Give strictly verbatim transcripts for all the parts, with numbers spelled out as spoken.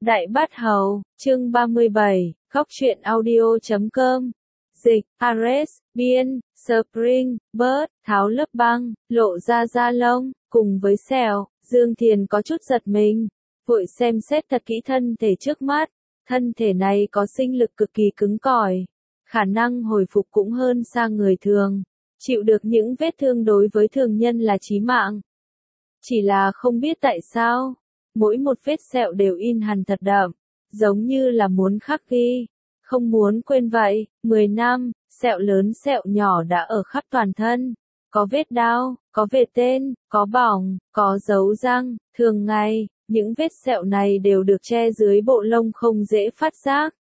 Đại Bát Hầu, chương ba mươi bảy, Góc truyện audio chấm com. Dịch, Ares, Biên, Spring, Bird, tháo lớp băng, lộ ra da lông, cùng với sẹo, Dương Thiền có chút giật mình, vội xem xét thật kỹ thân thể trước mắt. Thân thể này có sinh lực cực kỳ cứng cỏi, khả năng hồi phục cũng hơn xa người thường, chịu được những vết thương đối với thường nhân là chí mạng. Chỉ là không biết tại sao, mỗi một vết sẹo đều in hằn thật đậm, giống như là muốn khắc ghi, không muốn quên vậy. Mười năm, sẹo lớn sẹo nhỏ đã ở khắp toàn thân, có vết đao, có vết tên, có bỏng, có dấu răng. Thường ngày, những vết sẹo này đều được che dưới bộ lông không dễ phát giác.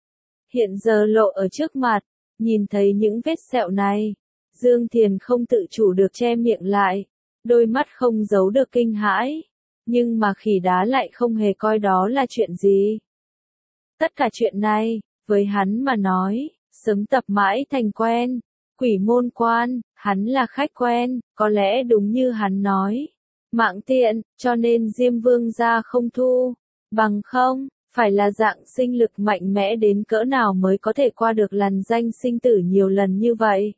Hiện giờ lộ ở trước mặt, nhìn thấy những vết sẹo này, Dương Thiền không tự chủ được che miệng lại, đôi mắt không giấu được kinh hãi. Nhưng mà khỉ đá lại không hề coi đó là chuyện gì. Tất cả chuyện này, với hắn mà nói, sớm tập mãi thành quen. Quỷ môn quan, hắn là khách quen, có lẽ đúng như hắn nói. Mạng tiện, cho nên Diêm Vương gia không thu. Bằng không, phải là dạng sinh lực mạnh mẽ đến cỡ nào mới có thể qua được lằn danh sinh tử nhiều lần như vậy.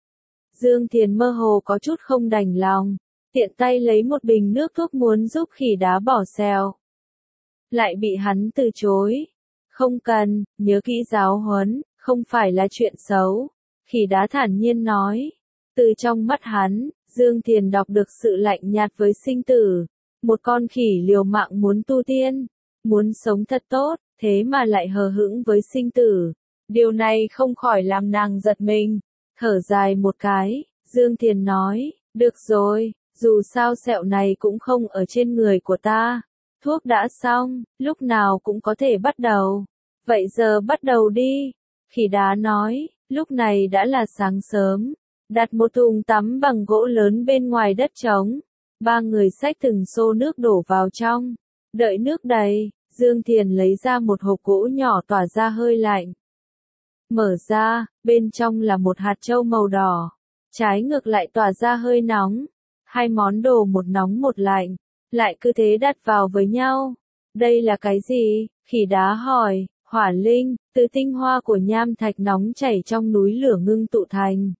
Dương Thiền mơ hồ có chút không đành lòng. Tiện tay lấy một bình nước thuốc muốn giúp khỉ đá bỏ sẹo. Lại bị hắn từ chối. Không cần, nhớ kỹ giáo huấn, không phải là chuyện xấu. Khỉ đá thản nhiên nói. Từ trong mắt hắn, Dương Thiền đọc được sự lạnh nhạt với sinh tử. Một con khỉ liều mạng muốn tu tiên, muốn sống thật tốt, thế mà lại hờ hững với sinh tử. Điều này không khỏi làm nàng giật mình. Thở dài một cái, Dương Thiền nói, được rồi. Dù sao sẹo này cũng không ở trên người của ta. Thuốc đã xong, lúc nào cũng có thể bắt đầu. Vậy giờ bắt đầu đi. Khỉ đá nói, lúc này đã là sáng sớm. Đặt một thùng tắm bằng gỗ lớn bên ngoài đất trống. Ba người xách từng xô nước đổ vào trong. Đợi nước đầy, Dương Thiền lấy ra một hộp gỗ nhỏ tỏa ra hơi lạnh. Mở ra, bên trong là một hạt trâu màu đỏ. Trái ngược lại tỏa ra hơi nóng. Hai món đồ một nóng một lạnh, lại cứ thế đặt vào với nhau. Đây là cái gì? Khỉ đá hỏi. Hỏa linh, từ tinh hoa của nham thạch nóng chảy trong núi lửa ngưng tụ thành.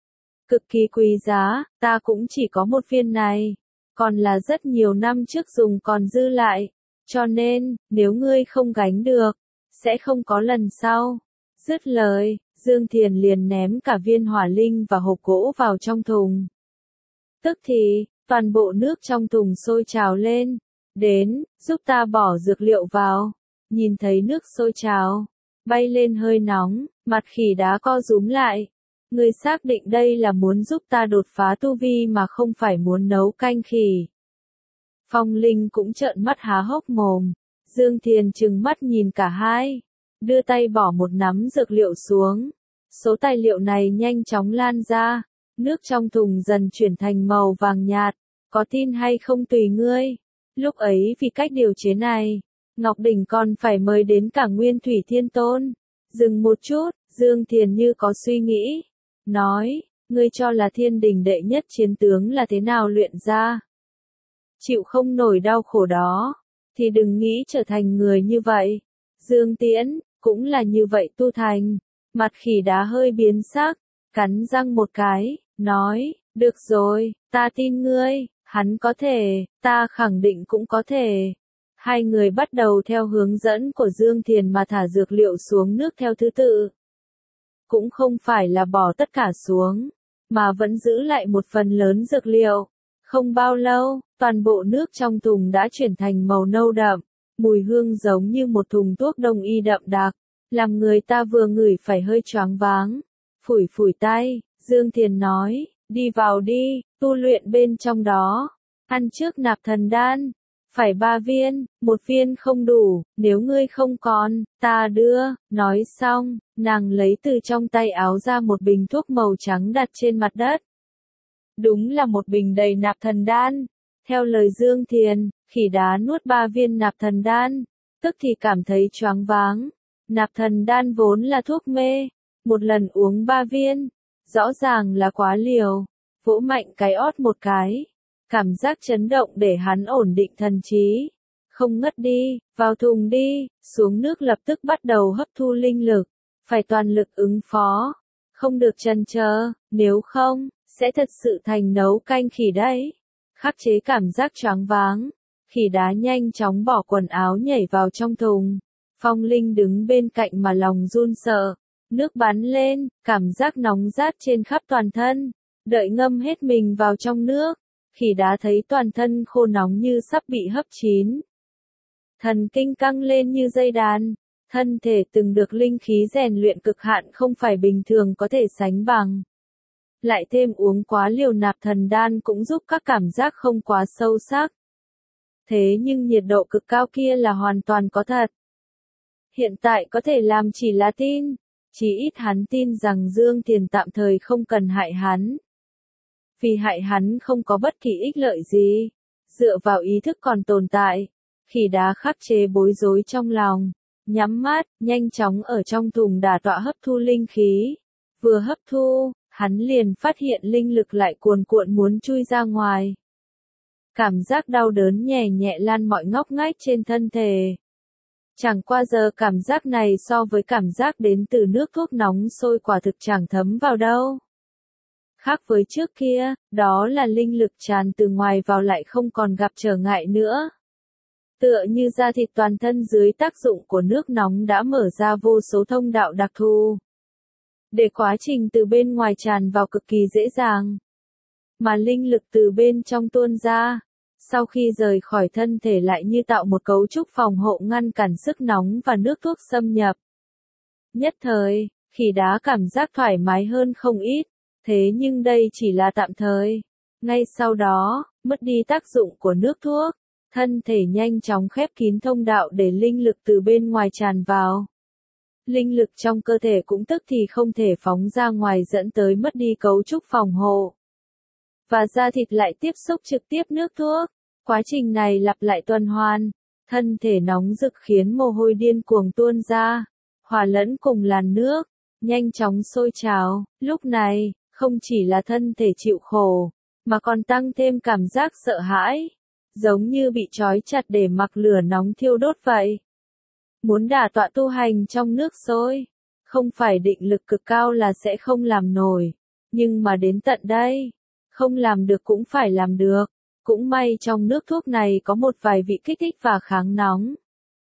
Cực kỳ quý giá, ta cũng chỉ có một viên này. Còn là rất nhiều năm trước dùng còn dư lại. Cho nên, nếu ngươi không gánh được, sẽ không có lần sau. Dứt lời, Dương Thiền liền ném cả viên hỏa linh và hộp gỗ vào trong thùng. Tức thì, toàn bộ nước trong thùng sôi trào lên. Đến, giúp ta bỏ dược liệu vào. Nhìn thấy nước sôi trào, bay lên hơi nóng, mặt khỉ đá co rúm lại. Ngươi xác định đây là muốn giúp ta đột phá tu vi mà không phải muốn nấu canh khỉ. Phong Linh cũng trợn mắt há hốc mồm. Dương Thiền trừng mắt nhìn cả hai. Đưa tay bỏ một nắm dược liệu xuống. Số tài liệu này nhanh chóng lan ra. Nước trong thùng dần chuyển thành màu vàng nhạt, có tin hay không tùy ngươi. Lúc ấy vì cách điều chế này, Ngọc Đỉnh còn phải mời đến cả Nguyên Thủy Thiên Tôn. Dừng một chút, Dương Thiền như có suy nghĩ. Nói, ngươi cho là thiên đình đệ nhất chiến tướng là thế nào luyện ra. Chịu không nổi đau khổ đó, thì đừng nghĩ trở thành người như vậy. Dương Tiễn, cũng là như vậy tu thành. Mặt khỉ đá hơi biến sắc, cắn răng một cái. Nói, được rồi, ta tin ngươi, hắn có thể, ta khẳng định cũng có thể. Hai người bắt đầu theo hướng dẫn của Dương Thiền mà thả dược liệu xuống nước theo thứ tự. Cũng không phải là bỏ tất cả xuống, mà vẫn giữ lại một phần lớn dược liệu. Không bao lâu, toàn bộ nước trong thùng đã chuyển thành màu nâu đậm, mùi hương giống như một thùng thuốc đông y đậm đặc, làm người ta vừa ngửi phải hơi choáng váng. Phủi phủi tay. Dương Thiền nói, đi vào đi, tu luyện bên trong đó. Ăn trước nạp thần đan. Phải ba viên, một viên không đủ, nếu ngươi không còn, ta đưa. Nói xong, nàng lấy từ trong tay áo ra một bình thuốc màu trắng đặt trên mặt đất. Đúng là một bình đầy nạp thần đan. Theo lời Dương Thiền, khỉ đá nuốt ba viên nạp thần đan, tức thì cảm thấy choáng váng. Nạp thần đan vốn là thuốc mê, một lần uống ba viên. Rõ ràng là quá liều. Vỗ mạnh cái ót một cái. Cảm giác chấn động để hắn ổn định thần trí. Không ngất đi, vào thùng đi, xuống nước lập tức bắt đầu hấp thu linh lực, phải toàn lực ứng phó, không được chần chờ, nếu không, sẽ thật sự thành nấu canh khỉ đấy. Khắc chế cảm giác choáng váng, khỉ đá nhanh chóng bỏ quần áo nhảy vào trong thùng. Phong Linh đứng bên cạnh mà lòng run sợ, nước bắn lên, cảm giác nóng rát trên khắp toàn thân, đợi ngâm hết mình vào trong nước, khỉ đá thấy toàn thân khô nóng như sắp bị hấp chín. Thần kinh căng lên như dây đàn, thân thể từng được linh khí rèn luyện cực hạn không phải bình thường có thể sánh bằng. Lại thêm uống quá liều nạp thần đan cũng giúp các cảm giác không quá sâu sắc. Thế nhưng nhiệt độ cực cao kia là hoàn toàn có thật. Hiện tại có thể làm chỉ là tin, chỉ ít hắn tin rằng Dương Thiền tạm thời không cần hại hắn. Vì hại hắn không có bất kỳ ích lợi gì, dựa vào ý thức còn tồn tại, khỉ đá khắc chế bối rối trong lòng, nhắm mắt, nhanh chóng ở trong thùng đả tọa hấp thu linh khí. Vừa hấp thu, hắn liền phát hiện linh lực lại cuồn cuộn muốn chui ra ngoài. Cảm giác đau đớn nhẹ nhẹ lan mọi ngóc ngách trên thân thể. Chẳng qua giờ cảm giác này so với cảm giác đến từ nước thuốc nóng sôi quả thực chẳng thấm vào đâu. Khác với trước kia, đó là linh lực tràn từ ngoài vào lại không còn gặp trở ngại nữa. Tựa như da thịt toàn thân dưới tác dụng của nước nóng đã mở ra vô số thông đạo đặc thù. Để quá trình từ bên ngoài tràn vào cực kỳ dễ dàng. Mà linh lực từ bên trong tuôn ra, sau khi rời khỏi thân thể lại như tạo một cấu trúc phòng hộ ngăn cản sức nóng và nước thuốc xâm nhập. Nhất thời, khỉ đá cảm giác thoải mái hơn không ít, thế nhưng đây chỉ là tạm thời. Ngay sau đó, mất đi tác dụng của nước thuốc, thân thể nhanh chóng khép kín thông đạo để linh lực từ bên ngoài tràn vào. Linh lực trong cơ thể cũng tức thì không thể phóng ra ngoài dẫn tới mất đi cấu trúc phòng hộ. Và da thịt lại tiếp xúc trực tiếp nước thuốc. Quá trình này lặp lại tuần hoàn, thân thể nóng rực khiến mồ hôi điên cuồng tuôn ra, hòa lẫn cùng làn nước, nhanh chóng sôi trào. Lúc này, không chỉ là thân thể chịu khổ, mà còn tăng thêm cảm giác sợ hãi, giống như bị trói chặt để mặc lửa nóng thiêu đốt vậy. Muốn đả tọa tu hành trong nước sôi, không phải định lực cực cao là sẽ không làm nổi, nhưng mà đến tận đây, không làm được cũng phải làm được. Cũng may trong nước thuốc này có một vài vị kích thích và kháng nóng.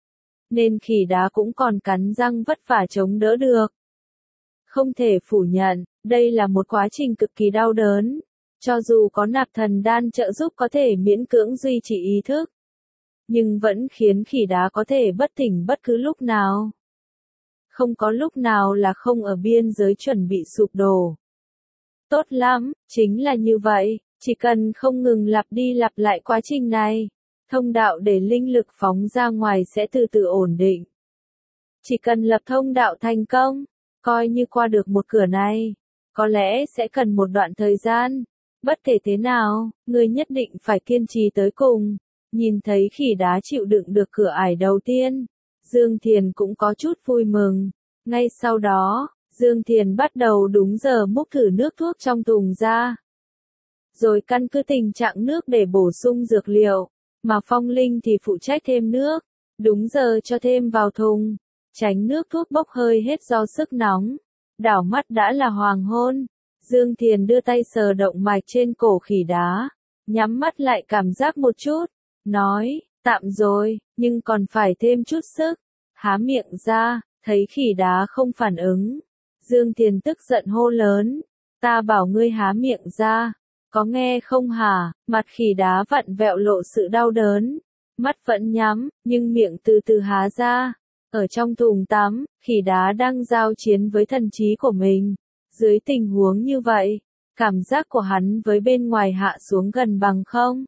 Nên khỉ đá cũng còn cắn răng vất vả chống đỡ được. Không thể phủ nhận, đây là một quá trình cực kỳ đau đớn. Cho dù có nạp thần đan trợ giúp có thể miễn cưỡng duy trì ý thức. Nhưng vẫn khiến khỉ đá có thể bất tỉnh bất cứ lúc nào. Không có lúc nào là không ở biên giới chuẩn bị sụp đổ. Tốt lắm, chính là như vậy. Chỉ cần không ngừng lặp đi lặp lại quá trình này, thông đạo để linh lực phóng ra ngoài sẽ từ từ ổn định. Chỉ cần lập thông đạo thành công, coi như qua được một cửa này, có lẽ sẽ cần một đoạn thời gian. Bất kể thế nào, người nhất định phải kiên trì tới cùng. Nhìn thấy khỉ đá chịu đựng được cửa ải đầu tiên, Dương Thiền cũng có chút vui mừng. Ngay sau đó, Dương Thiền bắt đầu đúng giờ múc thử nước thuốc trong thùng ra. Rồi căn cứ tình trạng nước để bổ sung dược liệu, mà Phong Linh thì phụ trách thêm nước, đúng giờ cho thêm vào thùng, tránh nước thuốc bốc hơi hết do sức nóng. Đảo mắt đã là hoàng hôn, Dương Thiền đưa tay sờ động mạch trên cổ khỉ đá, nhắm mắt lại cảm giác một chút, nói, tạm rồi, nhưng còn phải thêm chút sức, há miệng ra, thấy khỉ đá không phản ứng. Dương Thiền tức giận hô lớn, ta bảo ngươi há miệng ra. Có nghe không hả? Mặt khỉ đá vặn vẹo lộ sự đau đớn. Mắt vẫn nhắm, nhưng miệng từ từ há ra. Ở trong thùng tắm, khỉ đá đang giao chiến với thần trí của mình. Dưới tình huống như vậy, cảm giác của hắn với bên ngoài hạ xuống gần bằng không?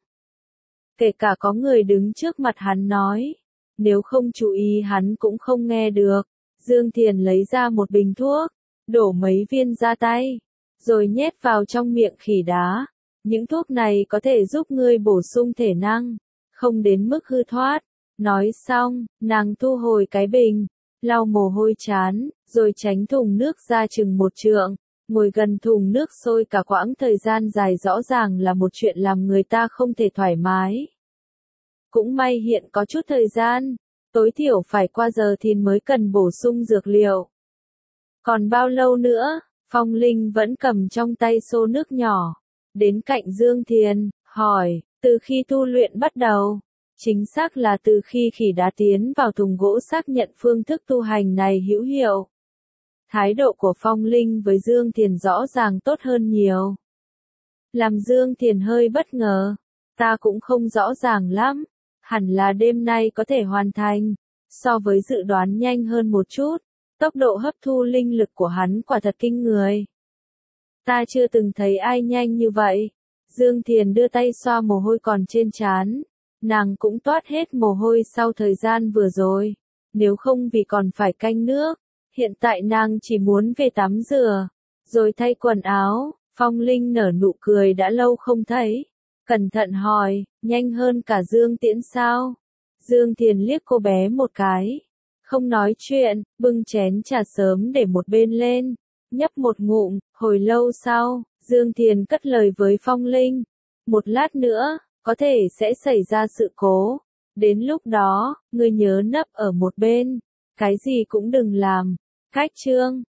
Kể cả có người đứng trước mặt hắn nói. Nếu không chú ý hắn cũng không nghe được. Dương Thiền lấy ra một bình thuốc, đổ mấy viên ra tay, rồi nhét vào trong miệng khỉ đá. Những thuốc này có thể giúp ngươi bổ sung thể năng, không đến mức hư thoát. Nói xong, nàng thu hồi cái bình, lau mồ hôi chán, rồi tránh thùng nước ra chừng một trượng. Ngồi gần thùng nước sôi cả quãng thời gian dài rõ ràng là một chuyện làm người ta không thể thoải mái. Cũng may hiện có chút thời gian, tối thiểu phải qua giờ thìn mới cần bổ sung dược liệu. Còn bao lâu nữa? Phong Linh vẫn cầm trong tay xô nước nhỏ, đến cạnh Dương Thiền, hỏi, từ khi tu luyện bắt đầu, chính xác là từ khi khỉ đá tiến vào thùng gỗ xác nhận phương thức tu hành này hữu hiệu. Thái độ của Phong Linh với Dương Thiền rõ ràng tốt hơn nhiều. Làm Dương Thiền hơi bất ngờ, ta cũng không rõ ràng lắm, hẳn là đêm nay có thể hoàn thành, so với dự đoán nhanh hơn một chút. Tốc độ hấp thu linh lực của hắn quả thật kinh người. Ta chưa từng thấy ai nhanh như vậy. Dương Thiền đưa tay xoa mồ hôi còn trên trán. Nàng cũng toát hết mồ hôi sau thời gian vừa rồi. Nếu không vì còn phải canh nước, hiện tại nàng chỉ muốn về tắm rửa, rồi thay quần áo. Phong Linh nở nụ cười đã lâu không thấy. Cẩn thận hỏi, nhanh hơn cả Dương Tiễn sao? Dương Thiền liếc cô bé một cái. Không nói chuyện, bưng chén trà sớm để một bên lên, nhấp một ngụm, hồi lâu sau, Dương Thiền cất lời với Phong Linh. Một lát nữa, có thể sẽ xảy ra sự cố. Đến lúc đó, ngươi nhớ nấp ở một bên, cái gì cũng đừng làm. Cách chương